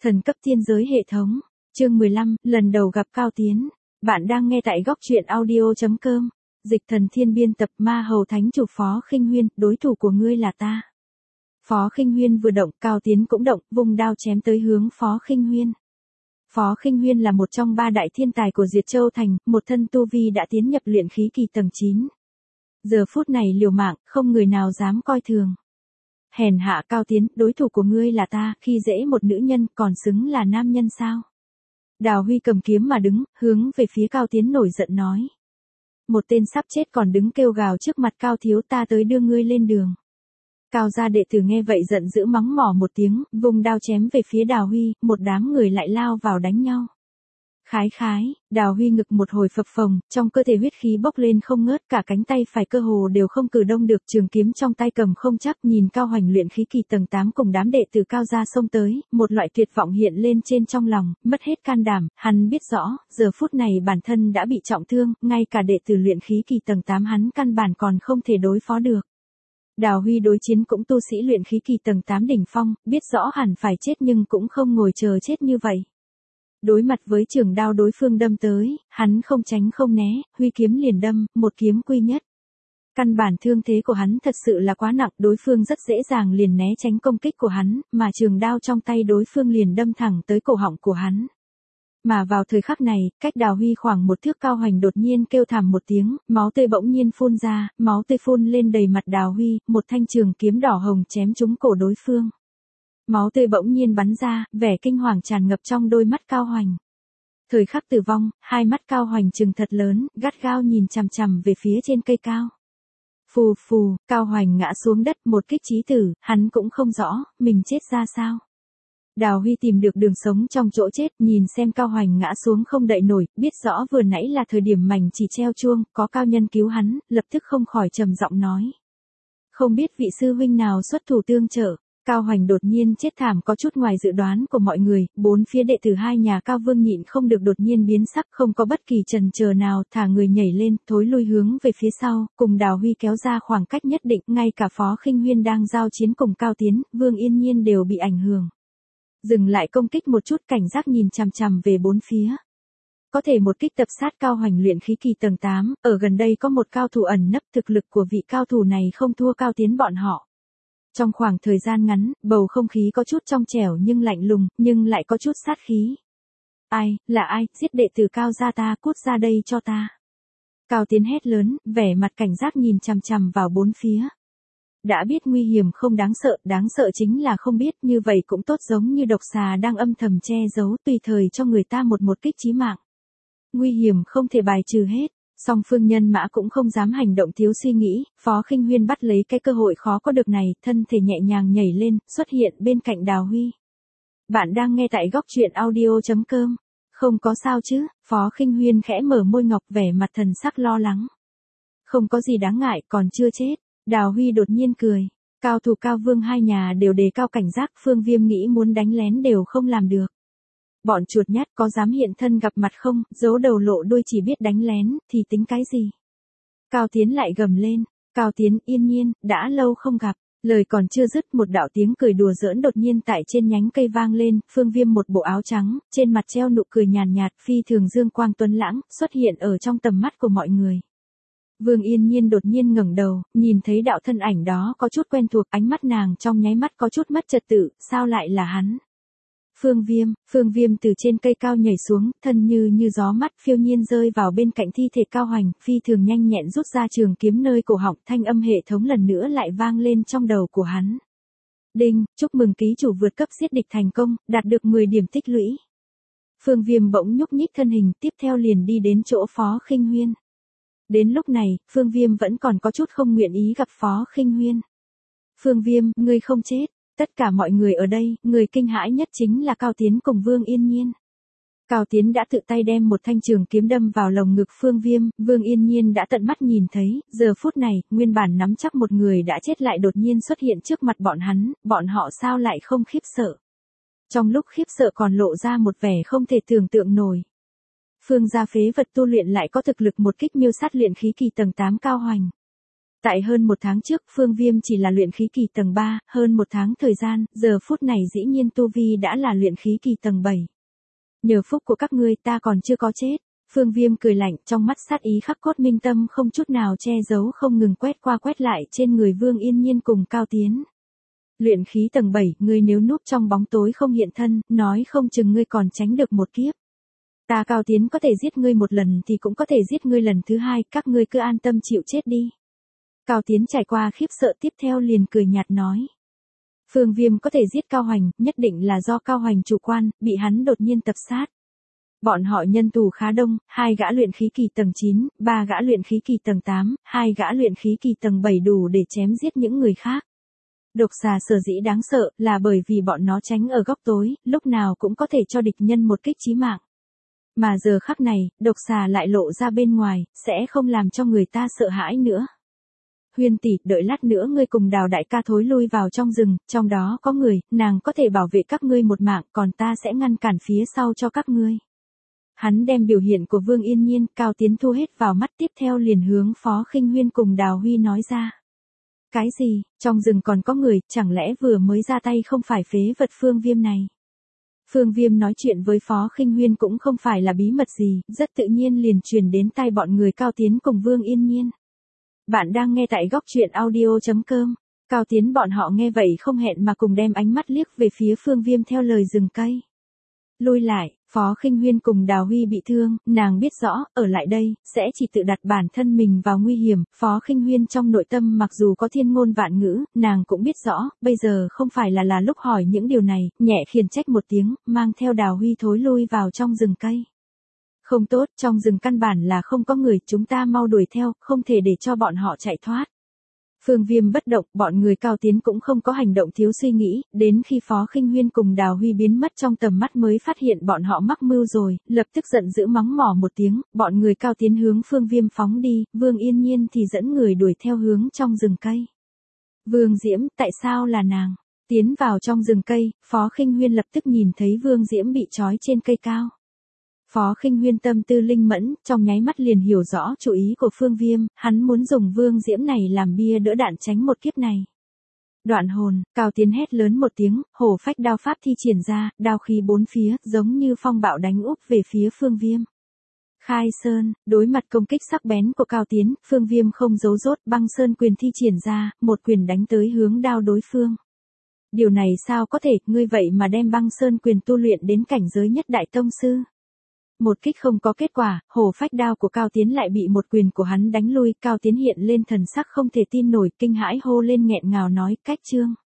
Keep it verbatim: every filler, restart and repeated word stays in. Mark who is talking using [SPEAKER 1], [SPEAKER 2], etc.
[SPEAKER 1] Thần cấp thiên giới hệ thống, chương mười lăm, lần đầu gặp Cao Tiến. Bạn đang nghe tại góc truyện audio chấm com. Dịch thần thiên biên tập ma hầu thánh chủ Phó Khinh Huyên, đối thủ của ngươi là ta. Phó Khinh Huyên vừa động, Cao Tiến cũng động, vung đao chém tới hướng Phó Khinh Huyên. Phó Khinh Huyên là một trong ba đại thiên tài của Diệt Châu Thành, một thân tu vi đã tiến nhập luyện khí kỳ tầng chín. Giờ phút này liều mạng, không người nào dám coi thường. Hèn hạ Cao Tiến, đối thủ của ngươi là ta, khi dễ một nữ nhân còn xứng là nam nhân sao? Đào Huy cầm kiếm mà đứng, hướng về phía Cao Tiến nổi giận nói. Một tên sắp chết còn đứng kêu gào trước mặt Cao thiếu, ta tới đưa ngươi lên đường. Cao gia đệ tử nghe vậy giận dữ mắng mỏ một tiếng, vùng đao chém về phía Đào Huy, một đám người lại lao vào đánh nhau. Khái khái, Đào Huy ngực một hồi phập phồng, trong cơ thể huyết khí bốc lên không ngớt, cả cánh tay phải cơ hồ đều không cử động được, trường kiếm trong tay cầm không chắc, nhìn Cao Hoành luyện khí kỳ tầng tám cùng đám đệ tử Cao gia xông tới, một loại tuyệt vọng hiện lên trên trong lòng, mất hết can đảm, hắn biết rõ, giờ phút này bản thân đã bị trọng thương, ngay cả đệ tử luyện khí kỳ tầng tám hắn căn bản còn không thể đối phó được. Đào Huy đối chiến cũng tu sĩ luyện khí kỳ tầng tám đỉnh phong, biết rõ hẳn phải chết nhưng cũng không ngồi chờ chết như vậy. Đối mặt với trường đao đối phương đâm tới, hắn không tránh không né, huy kiếm liền đâm, một kiếm quy nhất. Căn bản thương thế của hắn thật sự là quá nặng, đối phương rất dễ dàng liền né tránh công kích của hắn, mà trường đao trong tay đối phương liền đâm thẳng tới cổ họng của hắn. Mà vào thời khắc này, cách Đào Huy khoảng một thước Cao Hoành đột nhiên kêu thảm một tiếng, máu tươi bỗng nhiên phun ra, máu tươi phun lên đầy mặt Đào Huy, một thanh trường kiếm đỏ hồng chém trúng cổ đối phương. Máu tươi bỗng nhiên bắn ra, vẻ kinh hoàng tràn ngập trong đôi mắt Cao Hoành. Thời khắc tử vong, hai mắt Cao Hoành trừng thật lớn, gắt gao nhìn chằm chằm về phía trên cây cao. Phù phù, Cao Hoành ngã xuống đất, một kích chí tử, hắn cũng không rõ, mình chết ra sao. Đào Huy tìm được đường sống trong chỗ chết, nhìn xem Cao Hoành ngã xuống không đậy nổi, biết rõ vừa nãy là thời điểm mảnh chỉ treo chuông, có cao nhân cứu hắn, lập tức không khỏi trầm giọng nói. Không biết vị sư huynh nào xuất thủ tương trợ. Cao Hoành đột nhiên chết thảm có chút ngoài dự đoán của mọi người, bốn phía đệ tử hai nhà Cao Vương nhịn không được đột nhiên biến sắc, không có bất kỳ chần chờ nào, thả người nhảy lên, thối lui hướng về phía sau, cùng Đào Huy kéo ra khoảng cách nhất định, ngay cả Phó Khinh Huyên đang giao chiến cùng Cao Tiến, Vương Yên Nhiên đều bị ảnh hưởng. Dừng lại công kích một chút, cảnh giác nhìn chằm chằm về bốn phía. Có thể một kích tập sát Cao Hoành luyện khí kỳ tầng tám, ở gần đây có một cao thủ ẩn nấp, thực lực của vị cao thủ này không thua Cao Tiến bọn họ. Trong khoảng thời gian ngắn, bầu không khí có chút trong trẻo nhưng lạnh lùng, nhưng lại có chút sát khí. Ai, là ai, giết đệ tử Cao gia ta, cút ra đây cho ta. Cao Tiến hét lớn, vẻ mặt cảnh giác nhìn chằm chằm vào bốn phía. Đã biết nguy hiểm không đáng sợ, đáng sợ chính là không biết, như vậy cũng tốt, giống như độc xà đang âm thầm che giấu, tùy thời cho người ta một một kích chí mạng. Nguy hiểm không thể bài trừ hết. Song phương nhân mã cũng không dám hành động thiếu suy nghĩ, Phó Khinh Huyên bắt lấy cái cơ hội khó có được này, thân thể nhẹ nhàng nhảy lên, xuất hiện bên cạnh Đào Huy. Bạn đang nghe tại góc truyện audio chấm com. Không có sao chứ, Phó Khinh Huyên khẽ mở môi ngọc, vẻ mặt thần sắc lo lắng. Không có gì đáng ngại, còn chưa chết. Đào Huy đột nhiên cười. Cao thủ Cao Vương hai nhà đều đề cao cảnh giác, Phương Viêm nghĩ muốn đánh lén đều không làm được. Bọn chuột nhắt có dám hiện thân gặp mặt không, giấu đầu lộ đuôi chỉ biết đánh lén, thì tính cái gì? Cao Tiến lại gầm lên, Cao Tiến, Yên Nhiên, đã lâu không gặp, lời còn chưa dứt một đạo tiếng cười đùa giỡn đột nhiên tại trên nhánh cây vang lên, Phương Viêm một bộ áo trắng, trên mặt treo nụ cười nhàn nhạt, phi thường dương quang tuấn lãng, xuất hiện ở trong tầm mắt của mọi người. Vương Yên Nhiên đột nhiên ngẩng đầu, nhìn thấy đạo thân ảnh đó có chút quen thuộc, ánh mắt nàng trong nháy mắt có chút mất trật tự, sao lại là hắn? Phương Viêm, Phương Viêm từ trên cây cao nhảy xuống, thân như như gió mắt phiêu nhiên rơi vào bên cạnh thi thể Cao Hoành, phi thường nhanh nhẹn rút ra trường kiếm nơi cổ họng, thanh âm hệ thống lần nữa lại vang lên trong đầu của hắn. Đinh, chúc mừng ký chủ vượt cấp giết địch thành công, đạt được mười điểm tích lũy. Phương Viêm bỗng nhúc nhích thân hình, tiếp theo liền đi đến chỗ Phó Khinh Huyên. Đến lúc này, Phương Viêm vẫn còn có chút không nguyện ý gặp Phó Khinh Huyên. Phương Viêm, ngươi không chết. Tất cả mọi người ở đây, người kinh hãi nhất chính là Cao Tiến cùng Vương Yên Nhiên. Cao Tiến đã tự tay đem một thanh trường kiếm đâm vào lồng ngực Phương Viêm, Vương Yên Nhiên đã tận mắt nhìn thấy, giờ phút này, nguyên bản nắm chắc một người đã chết lại đột nhiên xuất hiện trước mặt bọn hắn, bọn họ sao lại không khiếp sợ. Trong lúc khiếp sợ còn lộ ra một vẻ không thể tưởng tượng nổi. Phương gia phế vật tu luyện lại có thực lực một kích miêu sát luyện khí kỳ tầng tám Cao Hoành. Tại hơn một tháng trước, Phương Viêm chỉ là luyện khí kỳ tầng ba, hơn một tháng thời gian, giờ phút này dĩ nhiên tu vi đã là luyện khí kỳ tầng bảy. Nhờ phúc của các ngươi ta còn chưa có chết. Phương Viêm cười lạnh, trong mắt sát ý khắc cốt minh tâm không chút nào che giấu, không ngừng quét qua quét lại trên người Vương Yên Nhiên cùng Cao Tiến. Luyện khí tầng bảy, ngươi nếu núp trong bóng tối không hiện thân, nói không chừng ngươi còn tránh được một kiếp. Ta Cao Tiến có thể giết ngươi một lần thì cũng có thể giết ngươi lần thứ hai, các ngươi cứ an tâm chịu chết đi. Cao Tiến trải qua khiếp sợ tiếp theo liền cười nhạt nói. Phương Viêm có thể giết Cao Hoành, nhất định là do Cao Hoành chủ quan, bị hắn đột nhiên tập sát. Bọn họ nhân tù khá đông, hai gã luyện khí kỳ tầng chín, ba gã luyện khí kỳ tầng tám, hai gã luyện khí kỳ tầng bảy đủ để chém giết những người khác. Độc xà sở dĩ đáng sợ là bởi vì bọn nó tránh ở góc tối, lúc nào cũng có thể cho địch nhân một kích chí mạng. Mà giờ khắc này, độc xà lại lộ ra bên ngoài, sẽ không làm cho người ta sợ hãi nữa. Huyên tỷ, đợi lát nữa ngươi cùng Đào đại ca thối lui vào trong rừng, trong đó có người, nàng có thể bảo vệ các ngươi một mạng, còn ta sẽ ngăn cản phía sau cho các ngươi. Hắn đem biểu hiện của Vương Yên Nhiên, Cao Tiến thu hết vào mắt, tiếp theo liền hướng Phó Khinh Huyên cùng Đào Huy nói ra. Cái gì, trong rừng còn có người, chẳng lẽ vừa mới ra tay không phải phế vật Phương Viêm này? Phương Viêm nói chuyện với Phó Khinh Huyên cũng không phải là bí mật gì, rất tự nhiên liền truyền đến tai bọn người Cao Tiến cùng Vương Yên Nhiên. Bạn đang nghe tại góc truyện audio chấm com. Cao Tiến bọn họ nghe vậy không hẹn mà cùng đem ánh mắt liếc về phía Phương Viêm theo lời rừng cây. Lui lại, Phó Khinh Huyên cùng Đào Huy bị thương, nàng biết rõ, ở lại đây, sẽ chỉ tự đặt bản thân mình vào nguy hiểm. Phó Khinh Huyên trong nội tâm mặc dù có thiên ngôn vạn ngữ, nàng cũng biết rõ, bây giờ không phải là là lúc hỏi những điều này, nhẹ khiển trách một tiếng, mang theo Đào Huy thối lui vào trong rừng cây. Không tốt, trong rừng căn bản là không có người, chúng ta mau đuổi theo, không thể để cho bọn họ chạy thoát. Phương Viêm bất động, bọn người Cao Tiến cũng không có hành động thiếu suy nghĩ, đến khi Phó Khinh Huyên cùng Đào Huy biến mất trong tầm mắt mới phát hiện bọn họ mắc mưu rồi, lập tức giận dữ mắng mỏ một tiếng, bọn người Cao Tiến hướng Phương Viêm phóng đi, Vương Yên Nhiên thì dẫn người đuổi theo hướng trong rừng cây. Vương Diễm, tại sao là nàng? Tiến vào trong rừng cây, Phó Khinh Huyên lập tức nhìn thấy Vương Diễm bị trói trên cây cao. Phó Khinh Huyên tâm tư linh mẫn, trong nháy mắt liền hiểu rõ chủ ý của Phương Viêm, hắn muốn dùng Vương Diễm này làm bia đỡ đạn tránh một kiếp này. Đoạn hồn, Cao Tiến hét lớn một tiếng, hổ phách đao pháp thi triển ra, đao khí bốn phía, giống như phong bạo đánh úp về phía Phương Viêm. Khai sơn, đối mặt công kích sắc bén của Cao Tiến, Phương Viêm không giấu rốt, băng sơn quyền thi triển ra, một quyền đánh tới hướng đao đối phương. Điều này sao có thể, ngươi vậy mà đem băng sơn quyền tu luyện đến cảnh giới nhất đại tông sư. Một kích không có kết quả, hổ phách đao của Cao Tiến lại bị một quyền của hắn đánh lui, Cao Tiến hiện lên thần sắc không thể tin nổi, kinh hãi hô lên nghẹn ngào nói, cách chương.